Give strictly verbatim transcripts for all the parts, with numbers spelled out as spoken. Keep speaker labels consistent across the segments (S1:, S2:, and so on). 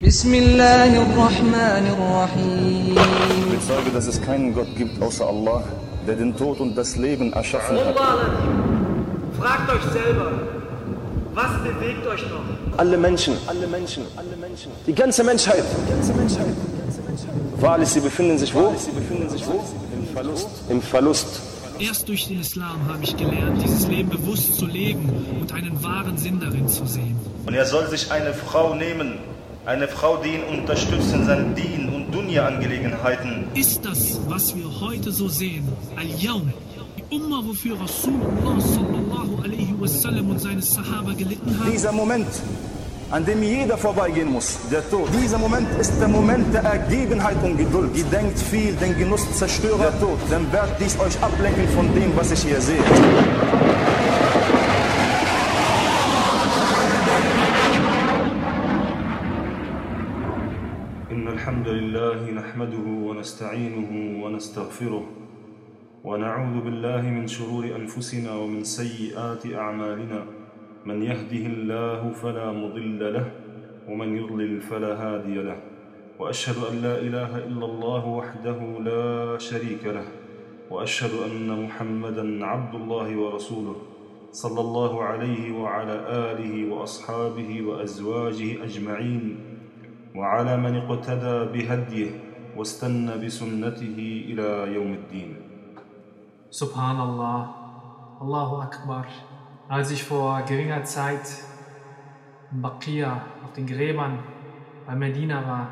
S1: Bismillahirrahmanirrahim.
S2: Ich bezeuge, dass es keinen Gott gibt außer Allah, der den Tod und das Leben erschaffen hat.
S3: Fragt euch selber, was bewegt euch noch?
S4: Alle Menschen, alle Menschen, alle Menschen, die ganze Menschheit, die ganze Menschheit, die ganze Menschheit. Wahrlich, sie befinden sich wo? Sie befinden sich wo? Im Verlust. Im Verlust.
S5: Erst durch den Islam habe ich gelernt, dieses Leben bewusst zu leben und einen wahren Sinn darin zu sehen.
S6: Und er soll sich eine Frau nehmen, eine Frau, die ihn unterstützt in seinen Dien- und Dunya-Angelegenheiten.
S5: Ist das, was wir heute so sehen, Al-Yawm, die Umma, wofür Rasulullah sallallahu alaihi wasallam und seine Sahaba gelitten haben?
S2: Dieser Moment, an dem jeder vorbeigehen muss, der Tod. Dieser Moment ist der Moment der Ergebenheit und Geduld. Ihr denkt viel, den Genuss zerstöre der Tod. Dann wird dies euch ablenken von dem, was ich hier sehe.
S7: إن الحمد لله نحمده ونستعينه ونستغفره ونعوذ بالله من شرور أنفسنا ومن سيئات أعمالنا من يهده الله فلا مضل له ومن يضلل فلا هادي له وأشهد أن لا إله إلا الله وحده لا شريك له وأشهد أن محمدًا عبد الله ورسوله صلى الله عليه وعلى آله وأصحابه وأزواجه أجمعين وعلى من اقتدى بهديه واستنى بسنته إلى يوم الدين.
S8: Subhanallah, Allahu Akbar. Als ich vor geringer Zeit in Baqiyya auf den Gräbern bei Medina war,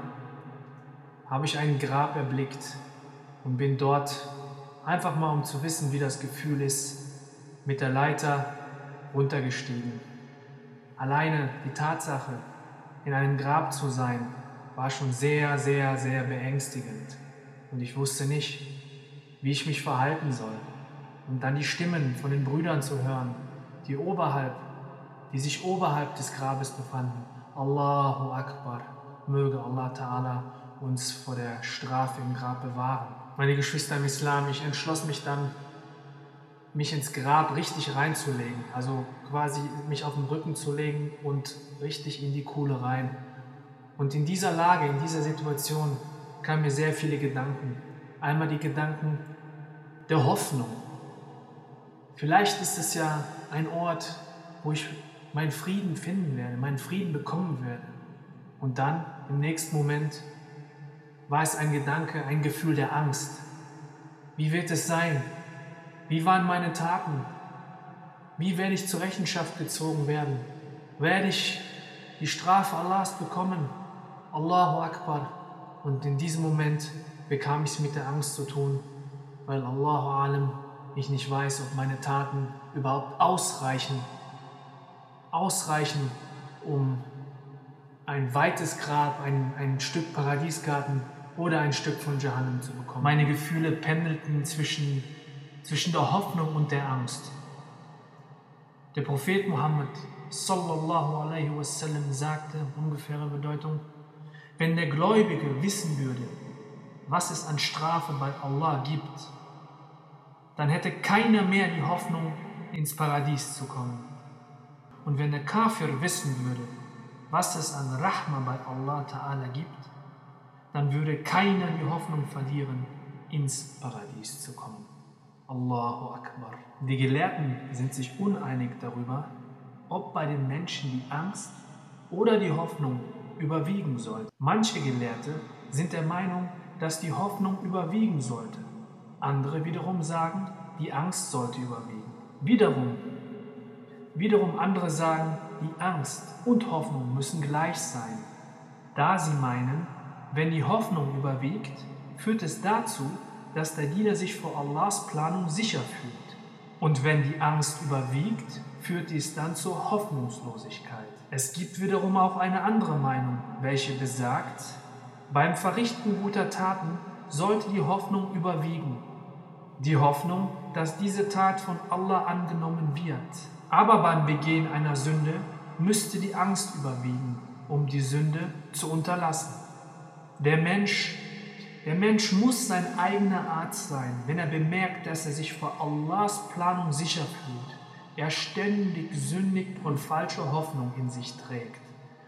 S8: habe ich ein Grab erblickt und bin dort einfach mal, um zu wissen, wie das Gefühl ist, mit der Leiter runtergestiegen. Alleine die Tatsache, in einem Grab zu sein, war schon sehr, sehr, sehr beängstigend. Und ich wusste nicht, wie ich mich verhalten soll. Und dann die Stimmen von den Brüdern zu hören, die oberhalb, die sich oberhalb des Grabes befanden. Allahu Akbar, möge Allah Ta'ala uns vor der Strafe im Grab bewahren. Meine Geschwister im Islam, ich entschloss mich dann, mich ins Grab richtig reinzulegen, also quasi mich auf den Rücken zu legen und richtig in die Kuhle rein. Und in dieser Lage, in dieser Situation kamen mir sehr viele Gedanken. Einmal die Gedanken der Hoffnung. Vielleicht ist es ja ein Ort, wo ich meinen Frieden finden werde, meinen Frieden bekommen werde. Und dann, im nächsten Moment, war es ein Gedanke, ein Gefühl der Angst. Wie wird es sein? Wie waren meine Taten? Wie werde ich zur Rechenschaft gezogen werden? Werde ich die Strafe Allahs bekommen? Allahu Akbar. Und in diesem Moment bekam ich es mit der Angst zu tun, weil Allahu Alam, ich nicht weiß, ob meine Taten überhaupt ausreichen, ausreichen, um ein weites Grab, ein, ein Stück Paradiesgarten oder ein Stück von Jahannam zu bekommen. Meine Gefühle pendelten zwischen, zwischen der Hoffnung und der Angst. Der Prophet Muhammad sallallahu alaihi wasallam sagte, ungefähre Bedeutung, wenn der Gläubige wissen würde, was es an Strafe bei Allah gibt, dann hätte keiner mehr die Hoffnung, ins Paradies zu kommen. Und wenn der Kafir wissen würde, was es an Rahma bei Allah Ta'ala gibt, dann würde keiner die Hoffnung verlieren, ins Paradies zu kommen. Allahu Akbar. Die Gelehrten sind sich uneinig darüber, ob bei den Menschen die Angst oder die Hoffnung überwiegen sollte. Manche Gelehrte sind der Meinung, dass die Hoffnung überwiegen sollte. Andere wiederum sagen, die Angst sollte überwiegen. Wiederum, wiederum andere sagen, die Angst und Hoffnung müssen gleich sein, da sie meinen, wenn die Hoffnung überwiegt, führt es dazu, dass der Diener sich vor Allahs Planung sicher fühlt. Und wenn die Angst überwiegt, führt dies dann zur Hoffnungslosigkeit. Es gibt wiederum auch eine andere Meinung, welche besagt, beim Verrichten guter Taten sollte die Hoffnung überwiegen. Die Hoffnung, dass diese Tat von Allah angenommen wird. Aber beim Begehen einer Sünde müsste die Angst überwiegen, um die Sünde zu unterlassen. Der Mensch, der Mensch muss sein eigener Arzt sein, wenn er bemerkt, dass er sich vor Allahs Planung sicher fühlt, er ständig sündigt und falsche Hoffnung in sich trägt.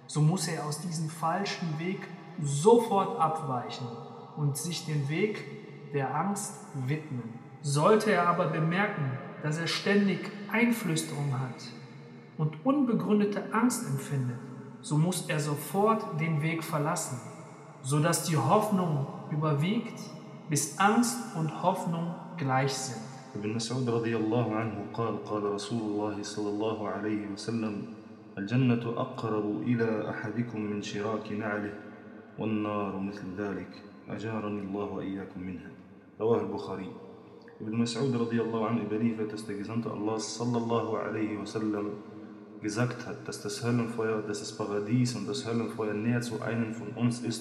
S8: so muss er aus diesem falschen Weg sofort abweichen und sich den Weg der Angst widmen. Sollte er aber bemerken, dass er ständig Einflüsterung hat und unbegründete Angst empfindet, so muss er sofort den Weg verlassen, sodass die Hoffnung überwiegt, bis Angst und Hoffnung gleich sind.
S7: ابن مسعود رضي الله عنه قال قال رسول الله صلى الله عليه وسلم الجنة أقرب إلى أحدكم من شراك نعله والنار مثل ذلك أجارني الله وإياكم منها رواه البخاري. Ibn Mas'ud radiallahu anhu überliefert, dass der Gesandte Allah sallallahu alaihi wasallam gesagt hat, dass das Höllenfeuer, dass das Paradies und das Höllenfeuer näher zu einem von uns ist,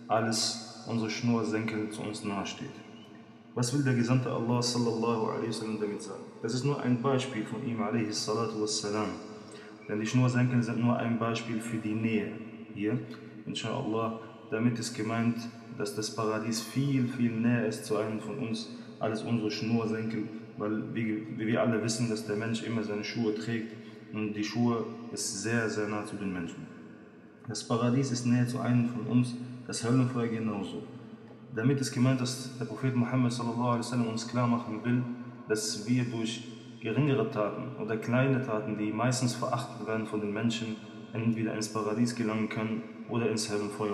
S7: als unsere Schnursenkel zu uns nahesteht. Was will der Gesandte Allah sallallahu alaihi wasallam damit sagen? Das ist nur ein Beispiel von ihm alaihi salatu wassalam. Denn die Schnursenkel sind nur ein Beispiel für die Nähe. Hier, inshallah, damit ist gemeint, dass das Paradies viel, viel näher ist zu einem von uns, als unsere Schnursenkel, weil wie, wie wir alle wissen, dass der Mensch immer seine Schuhe trägt und die Schuhe ist sehr, sehr nah zu den Menschen. Das Paradies ist näher zu einem von uns, das Höllenfeuer genauso. Damit ist gemeint, dass der Prophet Muhammad sallallahu alaihi wasallam uns klar machen will, dass wir durch geringere Taten oder kleine Taten, die meistens verachtet werden von den Menschen, entweder ins Paradies gelangen können oder ins Höllenfeuer.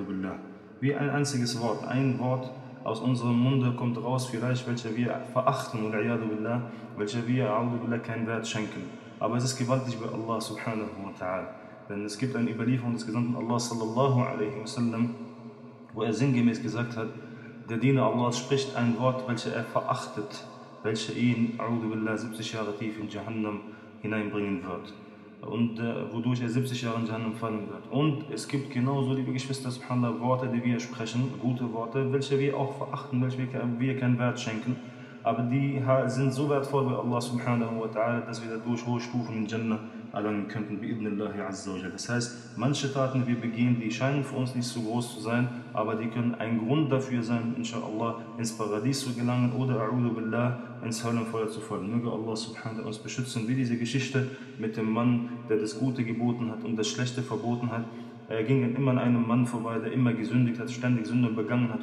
S7: Wie ein einziges Wort, ein Wort aus unserem Munde kommt raus, vielleicht welcher wir verachten oder welcher wir keinen Wert schenken. Aber es ist gewaltig bei Allah subhanahu wa ta'ala. Denn es gibt eine Überlieferung des Gesandten Allah sallallahu alaihi wasallam, wo er sinngemäß gesagt hat, der Diener Allahs spricht ein Wort, welches er verachtet, welches ihn siebzig Jahre tief in Jahannam hineinbringen wird. Und äh, wodurch er siebzig Jahre in Jahannam fallen wird. Und es gibt genauso, liebe Geschwister, subhanallah, Worte, die wir sprechen, gute Worte, welche wir auch verachten, welche wir keinen Wert schenken. Aber die sind so wertvoll bei Allah subhanahu wa ta'ala, dass wir dadurch hohe Stufen in Jannah erlangen könnten, bi'idnillahi azza wa jalla. Das heißt, manche Taten, die wir begehen, die scheinen für uns nicht so groß zu sein, aber die können ein Grund dafür sein, inshallah, ins Paradies zu gelangen oder a'udhu billah, ins Höllenfeuer zu fallen. Möge Allah subhanahu wa ta'ala uns beschützen, wie diese Geschichte mit dem Mann, der das Gute geboten hat und das Schlechte verboten hat. Er ging immer an einem Mann vorbei, der immer gesündigt hat, ständig Sünden begangen hat,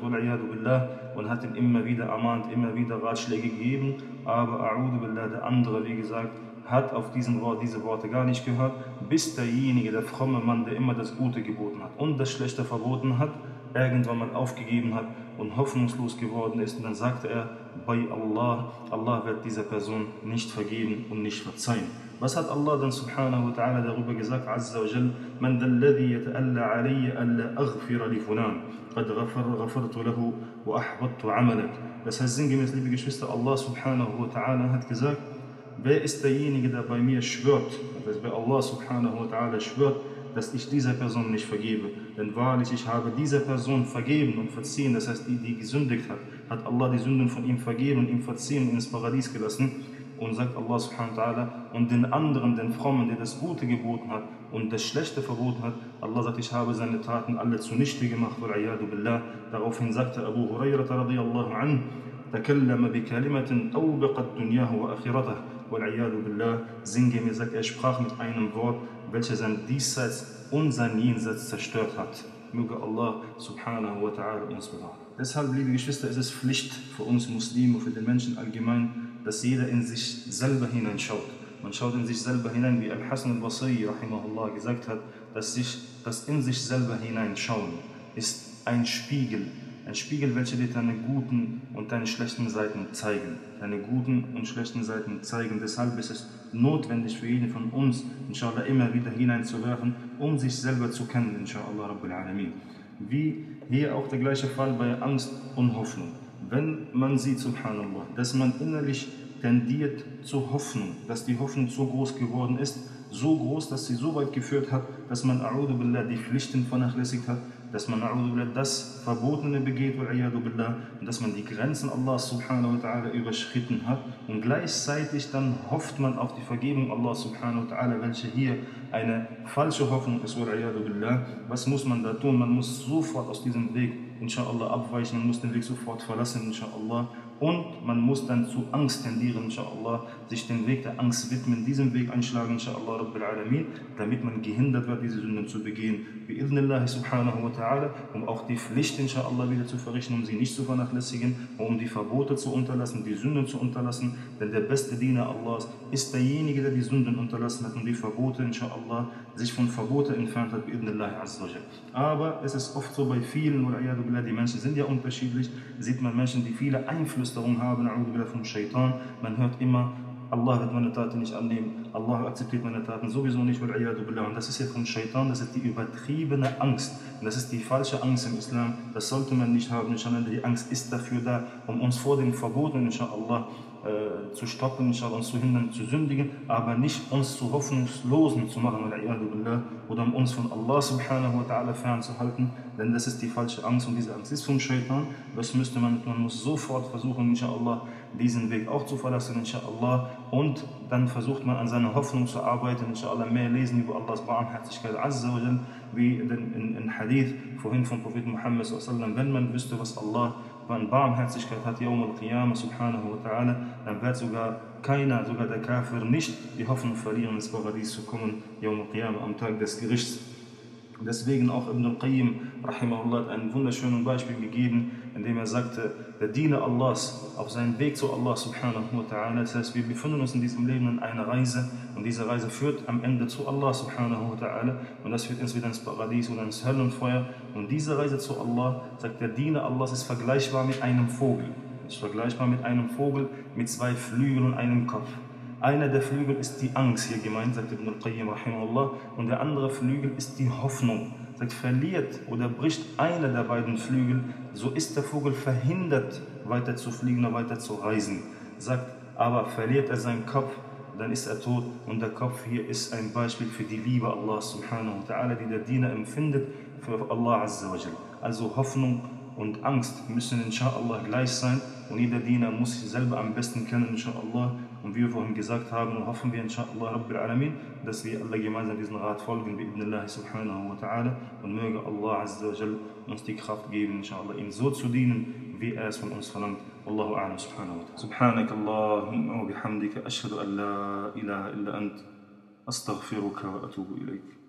S7: und hat ihn immer wieder ermahnt, immer wieder Ratschläge gegeben. Aber a'udhu billah, der andere, wie gesagt, hat auf diesen Wort, diese Worte gar nicht gehört, bis derjenige, der fromme Mann, der immer das Gute geboten hat und das Schlechte verboten hat, irgendwann mal aufgegeben hat und hoffnungslos geworden ist. Und dann sagte er, bei Allah, Allah wird dieser Person nicht vergeben und nicht verzeihen. Was hat Allah dann subhanahu wa ta'ala darüber gesagt? Azza wa jal, man dalladhi yata'alla alayya alla aghfira li fulan, qad ghafartu lahu wa ahbattu amalak. Das heißt sinngemäß, liebe Geschwister, Allah subhanahu wa ta'ala hat gesagt, wer ist derjenige, der bei mir schwört, das heißt bei Allah subhanahu wa ta'ala schwört, dass ich dieser Person nicht vergebe. Denn wahrlich, ich habe dieser Person vergeben und verziehen, das heißt, die, die gesündigt hat, hat Allah die Sünden von ihm vergeben und ihm verziehen und ins Paradies gelassen. Und sagt Allah subhanahu wa ta'ala, und den anderen, den Frommen, der das Gute geboten hat und das Schlechte verboten hat, Allah sagt, ich habe seine Taten alle zunichte gemacht, wal-'iyadu billah. Daraufhin sagte Abu Hurairah radiyallahu anhu, takallama bi kalimatin awbaqat dunyahu wa akhiratahu, wal-'iyadu billah. Sinngemäß sagt, er sprach mit einem Wort, welches sein Diesseits und sein Jenseits zerstört hat. Möge Allah subhanahu wa ta'ala uns bewahren. Deshalb, liebe Geschwister, ist es Pflicht für uns Muslime, für den Menschen allgemein, dass jeder in sich selber hineinschaut. Man schaut in sich selber hinein, wie Al-Hasan al-Basri rahimahullah gesagt hat, dass sich das in sich selber hineinschauen ist ein Spiegel. Ein Spiegel, welcher dir deine guten und deine schlechten Seiten zeigen. Deine guten und schlechten Seiten zeigen. Deshalb ist es notwendig für jeden von uns, inshallah, immer wieder hineinzuwerfen, um sich selber zu kennen, inshallah Rabbil Alamin. Wie hier auch der gleiche Fall bei Angst und Hoffnung. Wenn man sieht, subhanallah, dass man innerlich tendiert zur Hoffnung, dass die Hoffnung so groß geworden ist, so groß, dass sie so weit geführt hat, dass man a'udhu billah die Pflichten vernachlässigt hat, dass man a'udhu billah das Verbotene begeht, wal-'iyadu billah, und dass man die Grenzen Allah subhanahu wa ta'ala überschritten hat, und gleichzeitig dann hofft man auf die Vergebung Allah subhanahu wa ta'ala, welche hier eine falsche Hoffnung ist, wal-'iyadu billah. Was muss man da tun? Man muss sofort aus diesem Weg inshallah abweichen, man muss den Weg sofort verlassen, inshallah, Und man muss dann zu Angst tendieren, inshallah, sich den Weg der Angst widmen, diesen Weg einschlagen, inshallah, Rabbil Alamin, damit man gehindert wird, diese Sünden zu begehen. Bi'idhnillahi subhanahu wa ta'ala, um auch die Pflicht, inshallah, wieder zu verrichten, um sie nicht zu vernachlässigen, um die Verbote zu unterlassen, die Sünden zu unterlassen. Denn der beste Diener Allahs ist derjenige, der die Sünden unterlassen hat und die Verbote, inshallah, sich von Verbote entfernt hat, bi'idhnillahi azza wa jal. Aber es ist oft so bei vielen, die Menschen sind ja unterschiedlich, sieht man Menschen, die viele Einflüsterungen haben, vom Shaitan. Man hört immer, Allah wird meine Taten nicht annehmen, Allah akzeptiert meine Taten sowieso nicht, und das ist ja vom Shaitan, das ist die übertriebene Angst. Und das ist die falsche Angst im Islam, das sollte man nicht haben. Die Angst ist dafür da, um uns vor den Verboten, inshallah, äh, zu stoppen, inshallah, uns zu hindern, zu sündigen, aber nicht uns zu Hoffnungslosen zu machen, oder um uns von Allah subhanahu wa ta'ala fernzuhalten, denn das ist die falsche Angst, und diese Angst ist vom Shaitan. Das müsste man, man muss sofort versuchen, inshallah, diesen Weg auch zu verlassen, inshallah, und dann versucht man an seiner Hoffnung zu arbeiten, inshallah, mehr lesen über Allahs Barmherzigkeit, azza wa jal, wie in, in, in Hadith vorhin vom Propheten Muhammad sallallahu alaihi wasallam, wenn man wüsste, was Allah an Barmherzigkeit hat, Yawm al-Qiyamah subhanahu wa ta'ala, dann wird sogar keiner, sogar der Kafir, nicht die Hoffnung verlieren, ins Paradies zu kommen, Yawm al-Qiyamah, am Tag des Gerichts. Deswegen auch Ibn al-Qayyim, rahimahullah, hat ein wunderschönes Beispiel gegeben, indem er sagte, der Diener Allahs auf seinem Weg zu Allah subhanahu wa ta'ala, das heißt, wir befinden uns in diesem Leben in einer Reise, und diese Reise führt am Ende zu Allah subhanahu wa ta'ala, und das führt entweder ins Paradies oder ins Höllenfeuer. Und diese Reise zu Allah, sagt der Diener Allahs, ist vergleichbar mit einem Vogel. Ist vergleichbar mit einem Vogel mit zwei Flügeln und einem Kopf. Einer der Flügel ist die Angst, hier gemeint, sagt Ibn al-Qayyim rahimahullah, und der andere Flügel ist die Hoffnung. Sagt, verliert oder bricht einer der beiden Flügel, so ist der Vogel verhindert, weiter zu fliegen oder weiter zu reisen. Sagt, aber verliert er seinen Kopf, dann ist er tot, und der Kopf hier ist ein Beispiel für die Liebe Allah subhanahu wa ta'ala, die der Diener empfindet für Allah azza wa jal. Also Hoffnung und Angst müssen inshallah gleich sein, und jeder Diener muss sich selber am besten kennen, inshallah. Und wie wir vorhin gesagt haben, hoffen wir inshallah Rabbil Alamin, dass wir alle gemeinsam diesen Rat folgen, bi'idhnillahi subhanahu wa ta'ala, und möge Allah azza wa jal uns die Kraft geben, inshallah, ihm so zu dienen, wie er es von uns verlangt. Wallahu a'lam subhanahu wa ta'ala. Subhanak Allahumma wa bihamdika ashhadu an la ilaha illa ant, astaghfiruka wa atubu ilayk.